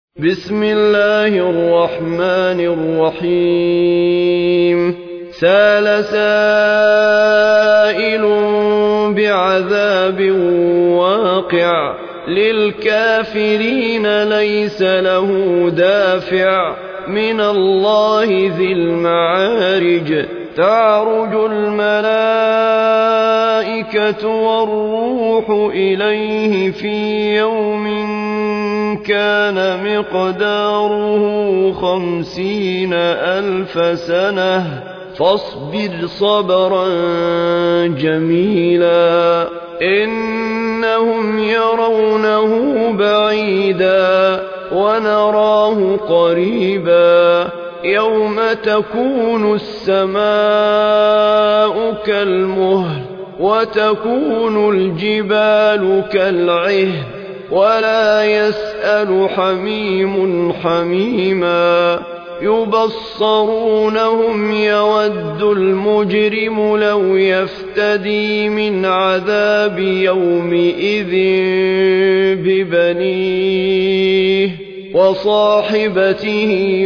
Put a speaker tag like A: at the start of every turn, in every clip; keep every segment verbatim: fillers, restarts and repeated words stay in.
A: بسم الله الرحمن الرحيم سأل سائل بعذاب واقع للكافرين ليس له دافع من الله ذي المعارج تعرج الملائكة والروح إليه في يوم كان مقداره خمسين ألف سنة فاصبر صبرا جميلا إنهم يرونه بعيدا ونراه قريبا يوم تكون السماء كالمهل وتكون الجبال كالعهن ولا يسأل حميم حميما يبصرونهم يود المجرم لو يفتدي من عذاب يومئذ ببنيه وصاحبته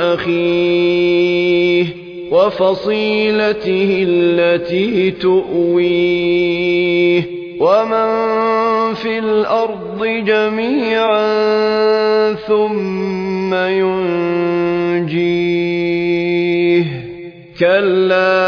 A: وأخيه وفصيلته التي تؤويه ومن في الأرض جميعا ثم ينجيه كلا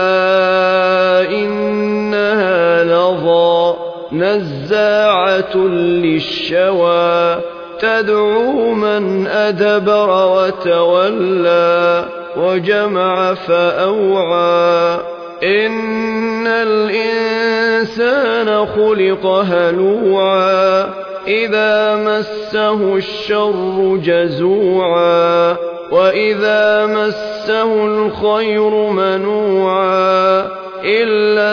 A: إنها لظى نزاعة للشوى تدعو من أدبر وتولى وجمع فأوعى إن الإنسان خلق هلوعا إذا مسه الشر جزوعا وإذا مسه الخير منوعا إلا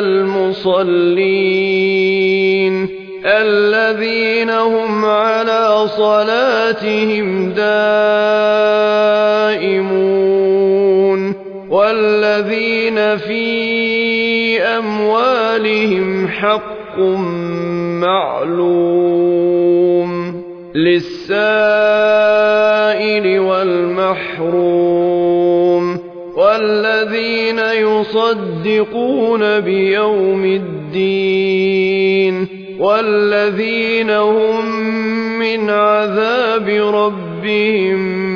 A: المصلين الذين هم على صلاتهم دائمون والذين في أموالهم حق معلوم للسائل والمحروم والذين يصدقون بيوم الدين والذين هم من عذاب ربهم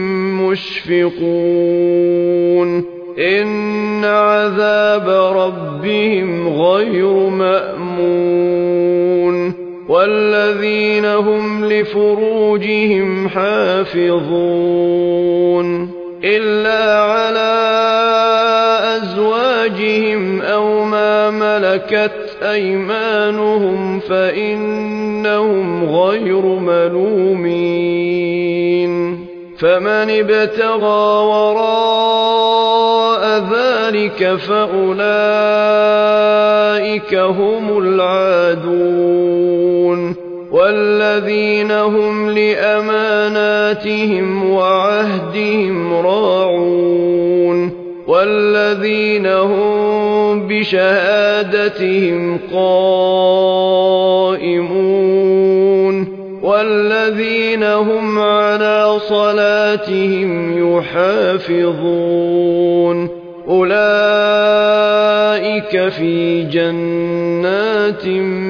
A: مشفقون إن عذاب ربهم غير مأمون والذين هم لفروجهم حافظون إلا على أزواجهم أو ما ملكت أيمانهم فإنهم غير ملومين فمن ابتغى وراء ذلك فأولئك هم العادون والذين هم لأماناتهم وعهدهم راعون والذين هم بشهادتهم قائمون والذين هم على صلاتهم يحافظون أولئك في جنات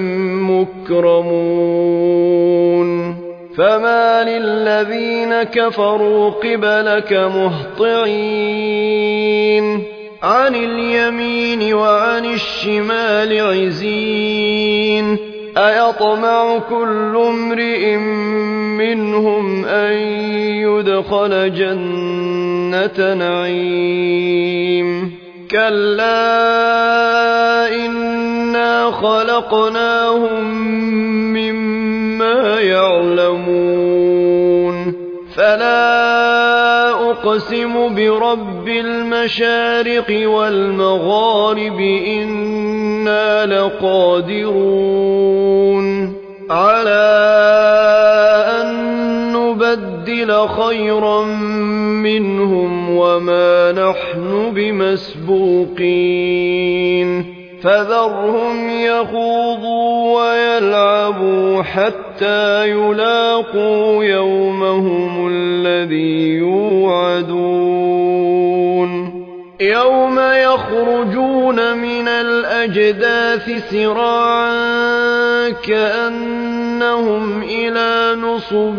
A: مكرمون فما للذين كفروا قبلك مهطعين عن اليمين وعن الشمال عزين أيطمع كل امرئ منهم أن يدخل جنة نعيم كلا إنا خلقناهم مما يعلمون فلا أقسم برب المشارق والمغارب إنا لقادرون على أن نبدل خيرا منهم وما نحن بمسبوقين فذرهم يخوضوا ويلعبوا حتى يلاقوا يومهم الذي يوعدون يوم يخرجون من الأجداث سراعا كأنهم إلى نصب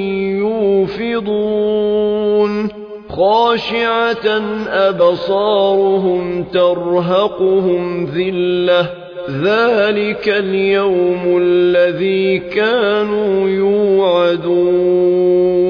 A: يوفضون خاشعة أبصارهم ترهقهم ذلة ذلك اليوم الذي كانوا يوعدون